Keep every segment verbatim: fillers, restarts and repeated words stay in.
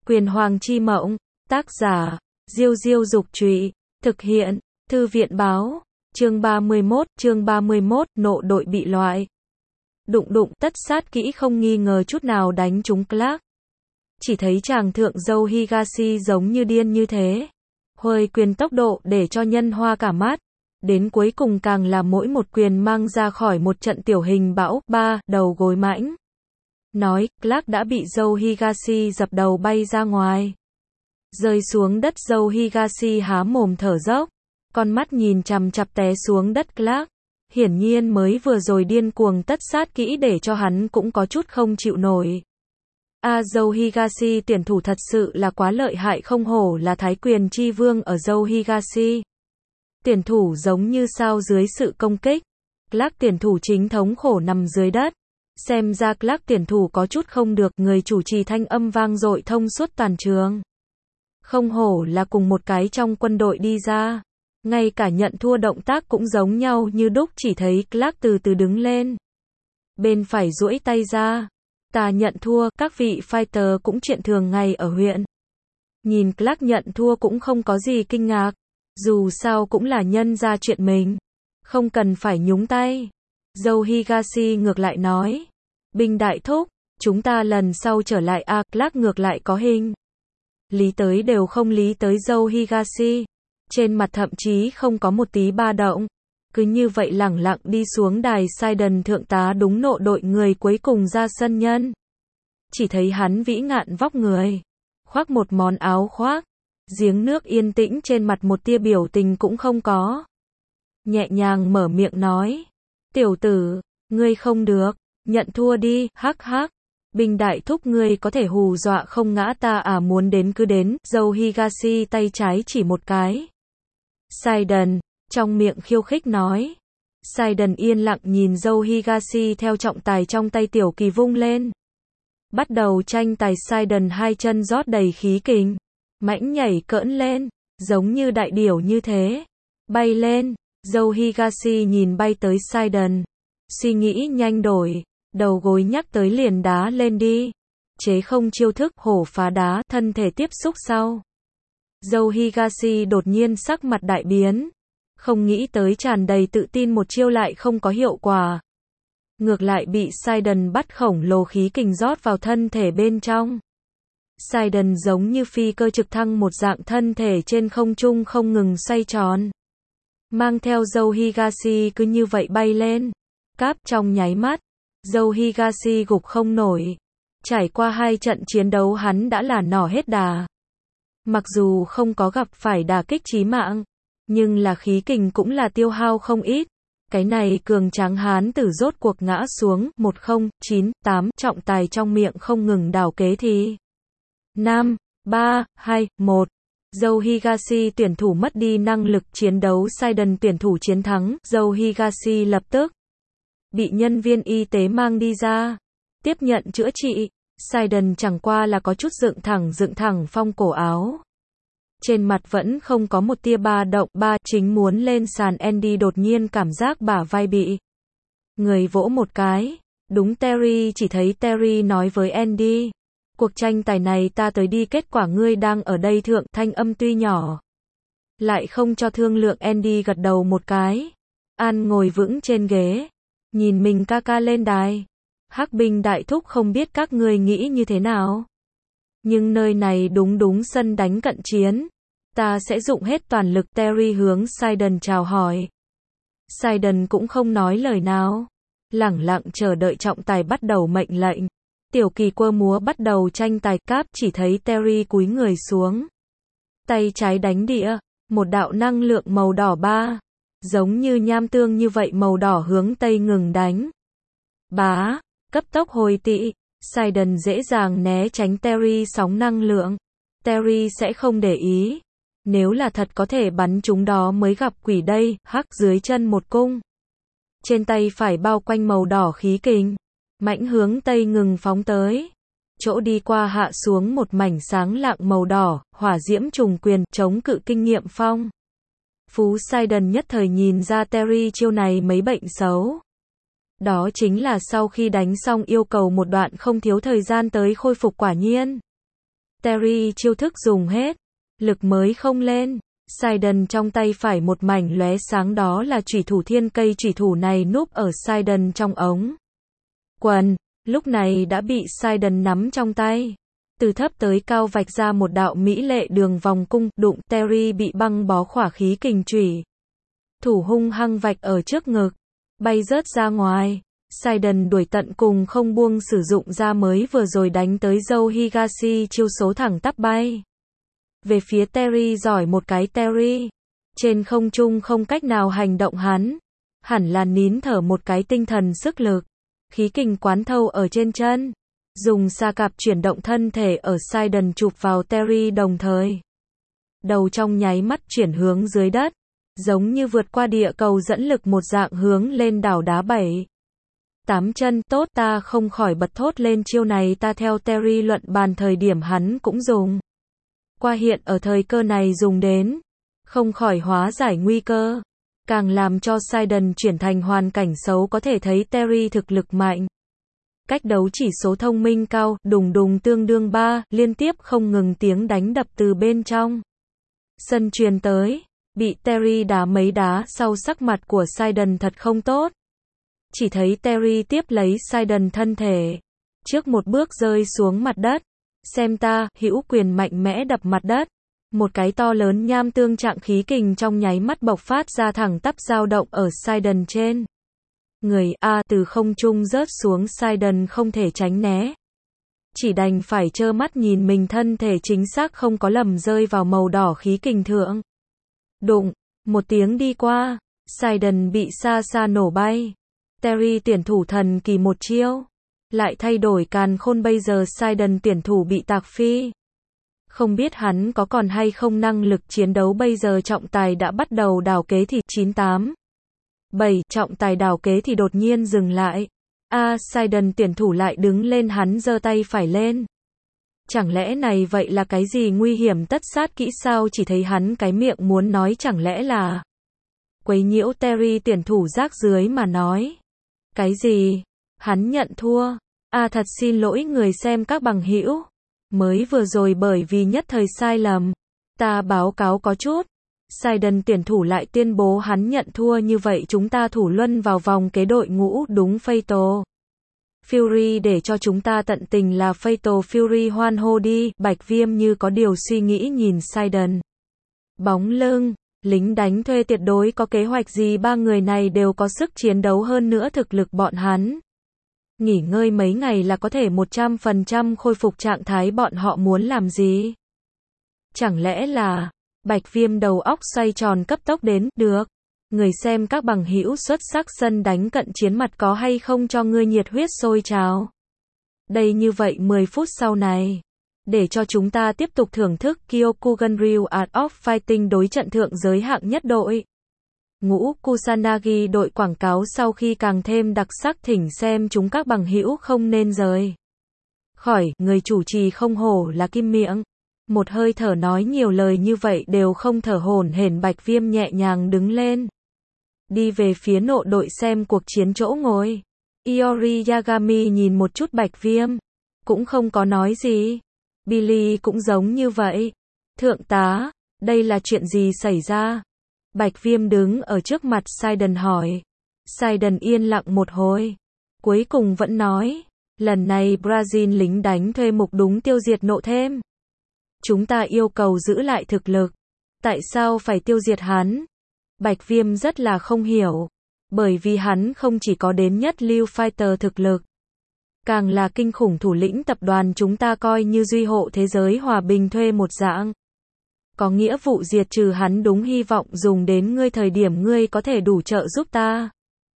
Quyền Hoàng chi mộng, tác giả, Diêu Diêu Dục Trụy, thực hiện, Thư viện Báo, chương ba mươi mốt, chương ba mươi mốt, nộ đội bị loại. Đụng đụng, tất sát kỹ không nghi ngờ chút nào đánh trúng Clark. Chỉ thấy chàng thượng dâu Higashi giống như điên như thế. Huơi quyền tốc độ để cho nhân hoa cả mắt. Đến cuối cùng càng là mỗi một quyền mang ra khỏi một trận tiểu hình bão, ba, đầu gối mãnh. Nói, Clark đã bị dâu Higashi dập đầu bay ra ngoài. Rơi xuống đất dâu Higashi há mồm thở dốc. Con mắt nhìn chằm chặp té xuống đất Clark. Hiển nhiên mới vừa rồi điên cuồng tất sát kỹ để cho hắn cũng có chút không chịu nổi. A dâu Higashi tuyển thủ thật sự là quá lợi hại, không hổ là thái quyền chi vương ở dâu Higashi. Tuyển thủ giống như sao dưới sự công kích. Clark tuyển thủ chính thống khổ nằm dưới đất. Xem ra Clark tuyển thủ có chút không được, người chủ trì thanh âm vang dội thông suốt toàn trường. Không hổ là cùng một cái trong quân đội đi ra. Ngay cả nhận thua động tác cũng giống nhau như đúc, chỉ thấy Clark từ từ đứng lên. Bên phải duỗi tay ra. Ta nhận thua, các vị fighter cũng chuyện thường ngày ở huyện. Nhìn Clark nhận thua cũng không có gì kinh ngạc. Dù sao cũng là nhân ra chuyện mình. Không cần phải nhúng tay. Dâu Higashi ngược lại nói. Binh đại thúc, chúng ta lần sau trở lại a. À, Clark ngược lại có hình. Lý tới đều không lý tới dâu Higashi. Trên mặt thậm chí không có một tí ba động. Cứ như vậy lẳng lặng đi xuống đài. Sidon thượng tá đúng nộ đội người cuối cùng ra sân nhân. Chỉ thấy hắn vĩ ngạn vóc người. Khoác một món áo khoác. Giếng nước yên tĩnh, trên mặt một tia biểu tình cũng không có. Nhẹ nhàng mở miệng nói. Tiểu tử, ngươi không được, nhận thua đi, hắc hắc. Binh đại thúc ngươi có thể hù dọa không ngã ta à, muốn đến cứ đến. Dâu Higashi tay trái chỉ một cái. Sidon, trong miệng khiêu khích nói. Sidon yên lặng nhìn dâu Higashi theo trọng tài trong tay tiểu kỳ vung lên. Bắt đầu tranh tài. Sidon hai chân rót đầy khí kình. Mãnh nhảy cỡn lên, giống như đại điểu như thế. Bay lên, dâu Higashi nhìn bay tới Sidon. Suy nghĩ nhanh đổi, đầu gối nhắc tới liền đá lên đi. Chế không chiêu thức, hổ phá đá, thân thể tiếp xúc sau. Dâu Higashi đột nhiên sắc mặt đại biến. Không nghĩ tới tràn đầy tự tin một chiêu lại không có hiệu quả. Ngược lại bị Sidon bắt khổng lồ khí kình rót vào thân thể bên trong. Sidon giống như phi cơ trực thăng một dạng, thân thể trên không trung không ngừng xoay tròn. Mang theo dâu Higashi cứ như vậy bay lên. Cáp trong nháy mắt. Dâu Higashi gục không nổi. Trải qua hai trận chiến đấu hắn đã là nỏ hết đà. Mặc dù không có gặp phải đả kích chí mạng. Nhưng là khí kình cũng là tiêu hao không ít. Cái này cường tráng hán tử rốt cuộc ngã xuống. Một không, chín, tám. Trọng tài trong miệng không ngừng đảo kế thì. năm, ba, hai, một. Dâu Higashi tuyển thủ mất đi năng lực chiến đấu. Sidon tuyển thủ chiến thắng. Dâu Higashi lập tức bị nhân viên y tế mang đi ra. Tiếp nhận chữa trị. Sidon chẳng qua là có chút dựng thẳng dựng thẳng phong cổ áo. Trên mặt vẫn không có một tia ba động. Ba, chính muốn lên sàn. Andy đột nhiên cảm giác bả vai bị người vỗ một cái. Đúng Terry, chỉ thấy Terry nói với Andy. Cuộc tranh tài này ta tới đi, kết quả ngươi đang ở đây thượng. Thanh âm tuy nhỏ, lại không cho thương lượng. Andy gật đầu một cái. An ngồi vững trên ghế. Nhìn mình ca ca lên đài. Hắc binh đại thúc, không biết các ngươi nghĩ như thế nào. Nhưng nơi này đúng đúng sân đánh cận chiến. Ta sẽ dụng hết toàn lực. Terry hướng Sidon chào hỏi. Sidon cũng không nói lời nào. Lẳng lặng chờ đợi trọng tài bắt đầu mệnh lệnh. Tiểu kỳ quơ múa bắt đầu tranh tài. Cáp chỉ thấy Terry cúi người xuống. Tay trái đánh địa. Một đạo năng lượng màu đỏ ba. Giống như nham tương như vậy màu đỏ hướng tây ngừng đánh. Bá. Cấp tốc hồi tị. Sidon dễ dàng né tránh Terry sóng năng lượng. Terry sẽ không để ý. Nếu là thật có thể bắn chúng đó mới gặp quỷ đây. Hắc dưới chân một cung. Trên tay phải bao quanh màu đỏ khí kình. Mãnh hướng tây ngừng phóng tới. Chỗ đi qua hạ xuống một mảnh sáng lạng màu đỏ. Hỏa diễm trùng quyền, chống cự kinh nghiệm phong. Phú Sidon nhất thời nhìn ra Terry chiêu này mấy bệnh xấu. Đó chính là sau khi đánh xong yêu cầu một đoạn không thiếu thời gian tới khôi phục. Quả nhiên Terry chiêu thức dùng hết, lực mới không lên. Sidon trong tay phải một mảnh lóe sáng, đó là chủy thủ thiên, cây chủy thủ này núp ở Sidon trong ống quần, lúc này đã bị Sidon nắm trong tay. Từ thấp tới cao vạch ra một đạo mỹ lệ đường vòng cung, đụng, Terry bị băng bó khỏa khí kình chủy thủ hung hăng vạch ở trước ngực, bay rớt ra ngoài. Sidon đuổi tận cùng không buông, sử dụng ra mới vừa rồi đánh tới Joe Higashi chiêu số thẳng tắp bay về phía Terry. Giỏi một cái Terry, trên không trung không cách nào hành động, hắn hẳn là nín thở một cái tinh thần sức lực, khí kình quán thâu ở trên chân, dùng xà cạp chuyển động thân thể ở Sidon chụp vào Terry, đồng thời đầu trong nháy mắt chuyển hướng dưới đất, giống như vượt qua địa cầu dẫn lực một dạng, hướng lên đảo đá bảy tám chân. Tốt, ta không khỏi bật thốt lên, chiêu này ta theo Terry luận bàn thời điểm hắn cũng dùng qua, hiện ở thời cơ này dùng đến, không khỏi hóa giải nguy cơ, càng làm cho Sidon chuyển thành hoàn cảnh xấu. Có thể thấy Terry thực lực mạnh, cách đấu chỉ số thông minh cao, đùng đùng tương đương ba, liên tiếp không ngừng tiếng đánh đập từ bên trong sân truyền tới, bị Terry đá mấy đá sau, sắc mặt của Sidon thật không tốt. Chỉ thấy Terry tiếp lấy Sidon thân thể, trước một bước rơi xuống mặt đất, xem ta, hữu quyền mạnh mẽ đập mặt đất. Một cái to lớn nham tương trạng khí kình trong nháy mắt bộc phát ra, thẳng tắp dao động ở Sidon trên người. A, từ không trung rớt xuống, Sidon không thể tránh né, chỉ đành phải trơ mắt nhìn mình thân thể chính xác không có lầm rơi vào màu đỏ khí kình thượng. Đụng, một tiếng đi qua, Sidon bị xa xa nổ bay. Terry tuyển thủ thần kỳ một chiêu lại thay đổi càn khôn, bây giờ Sidon tuyển thủ bị tạc phi. Không biết hắn có còn hay không năng lực chiến đấu. Bây giờ trọng tài đã bắt đầu đảo kế thì chín tám bảy, trọng tài đảo kế thì đột nhiên dừng lại. A, à, Sidon tuyển thủ lại đứng lên, hắn giơ tay phải lên. Chẳng lẽ này vậy là cái gì nguy hiểm tất sát kỹ sao? Chỉ thấy hắn cái miệng muốn nói chẳng lẽ là quấy nhiễu Terry tuyển thủ rác dưới mà nói. Cái gì? Hắn nhận thua. A, à, thật xin lỗi người xem các bằng hữu. Mới vừa rồi bởi vì nhất thời sai lầm, ta báo cáo có chút. Sidon tuyển thủ lại tuyên bố hắn nhận thua, như vậy chúng ta thủ luân vào vòng kế đội ngũ, đúng Fatal Fury, để cho chúng ta tận tình là Fatal Fury hoan hô đi. Bạch Viêm như có điều suy nghĩ nhìn Sidon. Bóng lưng, lính đánh thuê tuyệt đối có kế hoạch gì? Ba người này đều có sức chiến đấu, hơn nữa thực lực bọn hắn nghỉ ngơi mấy ngày là có thể một trăm phần trăm khôi phục trạng thái, bọn họ muốn làm gì? Chẳng lẽ là... Bạch Viêm đầu óc xoay tròn cấp tốc đến, được. Người xem các bằng hữu xuất sắc, sân đánh cận chiến mặt có hay không cho ngươi nhiệt huyết sôi trào? Đây, như vậy mười phút sau này, để cho chúng ta tiếp tục thưởng thức Kyokugan Ryu Art of Fighting đối trận thượng giới hạng nhất đội ngũ Kusanagi. Đội quảng cáo sau khi càng thêm đặc sắc, thỉnh xem chúng các bằng hữu không nên rời khỏi. Người chủ trì không hổ là kim miệng, một hơi thở nói nhiều lời như vậy đều không thở hổn hển. Bạch Viêm nhẹ nhàng đứng lên, đi về phía nộ đội xem cuộc chiến chỗ ngồi. Iori Yagami nhìn một chút Bạch Viêm, cũng không có nói gì. Billy cũng giống như vậy. Thượng tá, đây là chuyện gì xảy ra? Bạch Viêm đứng ở trước mặt Sidon hỏi. Sidon yên lặng một hồi, cuối cùng vẫn nói, lần này Brazil lính đánh thuê mục đúng tiêu diệt nộ thêm. Chúng ta yêu cầu giữ lại thực lực. Tại sao phải tiêu diệt hắn? Bạch Viêm rất là không hiểu. Bởi vì hắn không chỉ có đến nhất lưu fighter thực lực, càng là kinh khủng thủ lĩnh tập đoàn chúng ta coi như duy hộ thế giới hòa bình thuê một dạng. Có nghĩa vụ diệt trừ hắn, đúng, hy vọng dùng đến ngươi thời điểm ngươi có thể đủ trợ giúp ta.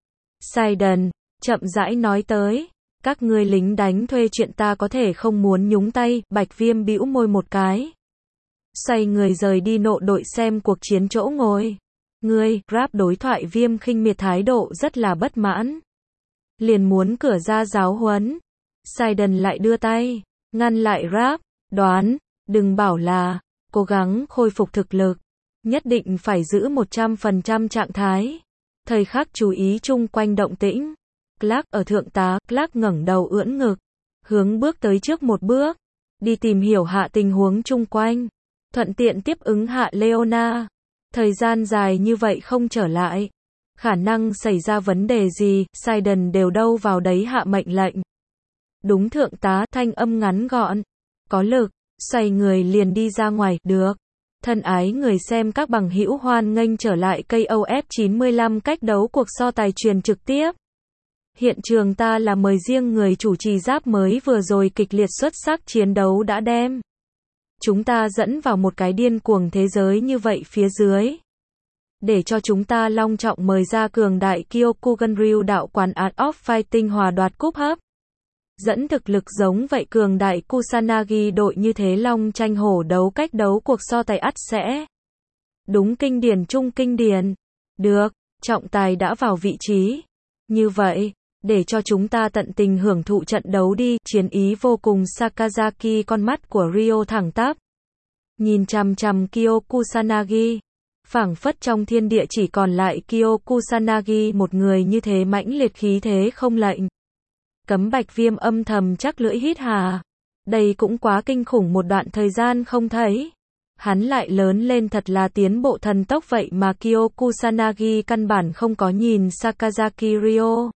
Sidon chậm rãi nói tới. Các ngươi lính đánh thuê chuyện ta có thể không muốn nhúng tay. Bạch Viêm bĩu môi một cái, xoay người rời đi nộ đội xem cuộc chiến chỗ ngồi. Ngươi, rap đối thoại. Viêm khinh miệt thái độ rất là bất mãn, liền muốn cửa ra giáo huấn. Sidon lại đưa tay ngăn lại rap. Đoán, đừng bảo là cố gắng khôi phục thực lực, nhất định phải giữ một trăm phần trăm trạng thái, thời khắc chú ý chung quanh động tĩnh. Clark ở thượng tá. Clark ngẩng đầu ưỡn ngực, hướng bước tới trước một bước, đi tìm hiểu hạ tình huống chung quanh, thuận tiện tiếp ứng hạ Leona. Thời gian dài như vậy không trở lại, khả năng xảy ra vấn đề gì, Sidon đều đâu vào đấy hạ mệnh lệnh. Đúng thượng tá, thanh âm ngắn gọn, có lực, xoay người liền đi ra ngoài, được. Thân ái người xem các bằng hữu hoan nghênh trở lại K O F chín mươi lăm cách đấu cuộc so tài truyền trực tiếp. Hiện trường ta là mời riêng người chủ trì giáp mới vừa rồi kịch liệt xuất sắc chiến đấu đã đem chúng ta dẫn vào một cái điên cuồng thế giới như vậy phía dưới. Để cho chúng ta long trọng mời ra cường đại Kyokugan-ryu đạo quán Art of Fighting hòa đoạt cúp hấp. Dẫn thực lực giống vậy cường đại Kusanagi đội như thế long tranh hổ đấu cách đấu cuộc so tài ắt sẽ. Đúng kinh điển chung kinh điển. Được, trọng tài đã vào vị trí. Như vậy, để cho chúng ta tận tình hưởng thụ trận đấu đi, chiến ý vô cùng Sakazaki con mắt của Ryo thẳng tắp. Nhìn chằm chằm Kyo Kusanagi. Phảng phất trong thiên địa chỉ còn lại Kyo Kusanagi một người như thế mãnh liệt khí thế không lệnh. Cấm Bạch Viêm âm thầm chắc lưỡi hít hà. Đây cũng quá kinh khủng một đoạn thời gian không thấy. Hắn lại lớn lên thật là tiến bộ thần tốc vậy mà Kyo Kusanagi căn bản không có nhìn Sakazaki Ryo.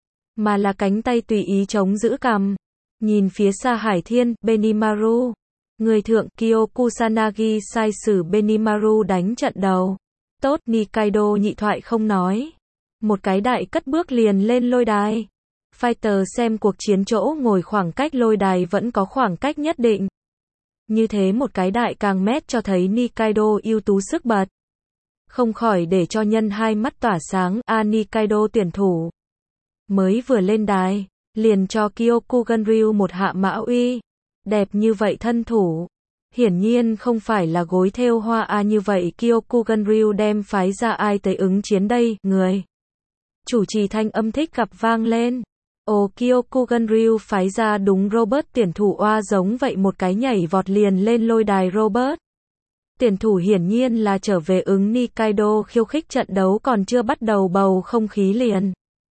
Mà là cánh tay tùy ý chống giữ cằm. Nhìn phía xa Hải Thiên, Benimaru. Người thượng Kyo Kusanagi sai sử Benimaru đánh trận đầu. Tốt, Nikaido nhị thoại không nói. Một cái đại cất bước liền lên lôi đài. Fighter xem cuộc chiến chỗ ngồi khoảng cách lôi đài vẫn có khoảng cách nhất định. Như thế một cái đại càng mét cho thấy Nikaido ưu tú sức bật. Không khỏi để cho nhân hai mắt tỏa sáng, a Nikaido tuyển thủ. Mới vừa lên đài, liền cho Kyokugan-ryu một hạ mã uy. Đẹp như vậy thân thủ. Hiển nhiên không phải là gối thêu hoa a như vậy Kyokugan-ryu đem phái ra ai tới ứng chiến đây, người. Chủ trì thanh âm thích gặp vang lên. Ồ Kyokugan-ryu phái ra đúng Robert tuyển thủ oa giống vậy một cái nhảy vọt liền lên lôi đài Robert. Tuyển thủ hiển nhiên là trở về ứng Nikaido khiêu khích trận đấu còn chưa bắt đầu bầu không khí liền.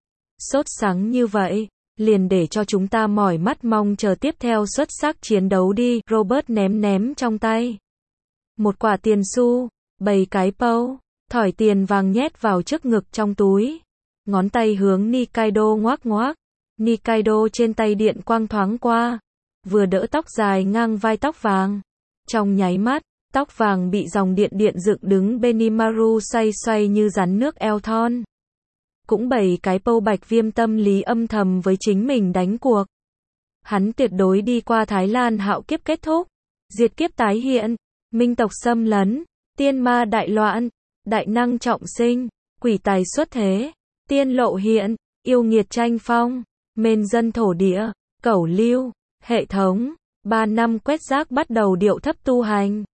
Sốt sắng như vậy, liền để cho chúng ta mỏi mắt mong chờ tiếp theo xuất sắc chiến đấu đi, Robert ném ném trong tay. Một quả tiền xu, bầy cái pâu, thỏi tiền vàng nhét vào trước ngực trong túi. Ngón tay hướng Nikaido ngoác ngoác. Nikaido trên tay điện quang thoáng qua, vừa đỡ tóc dài ngang vai tóc vàng. Trong nháy mắt, tóc vàng bị dòng điện điện dựng đứng Benimaru xoay xoay như rắn nước eo thon. Cũng bảy cái pâu Bạch Viêm tâm lý âm thầm với chính mình đánh cuộc. Hắn tuyệt đối đi qua Thái Lan hạo kiếp kết thúc, diệt kiếp tái hiện, minh tộc xâm lấn, tiên ma đại loạn, đại năng trọng sinh, quỷ tài xuất thế, tiên lộ hiện, yêu nghiệt tranh phong. Mên dân thổ địa, cẩu lưu, hệ thống, ba năm quét rác bắt đầu điệu thấp tu hành.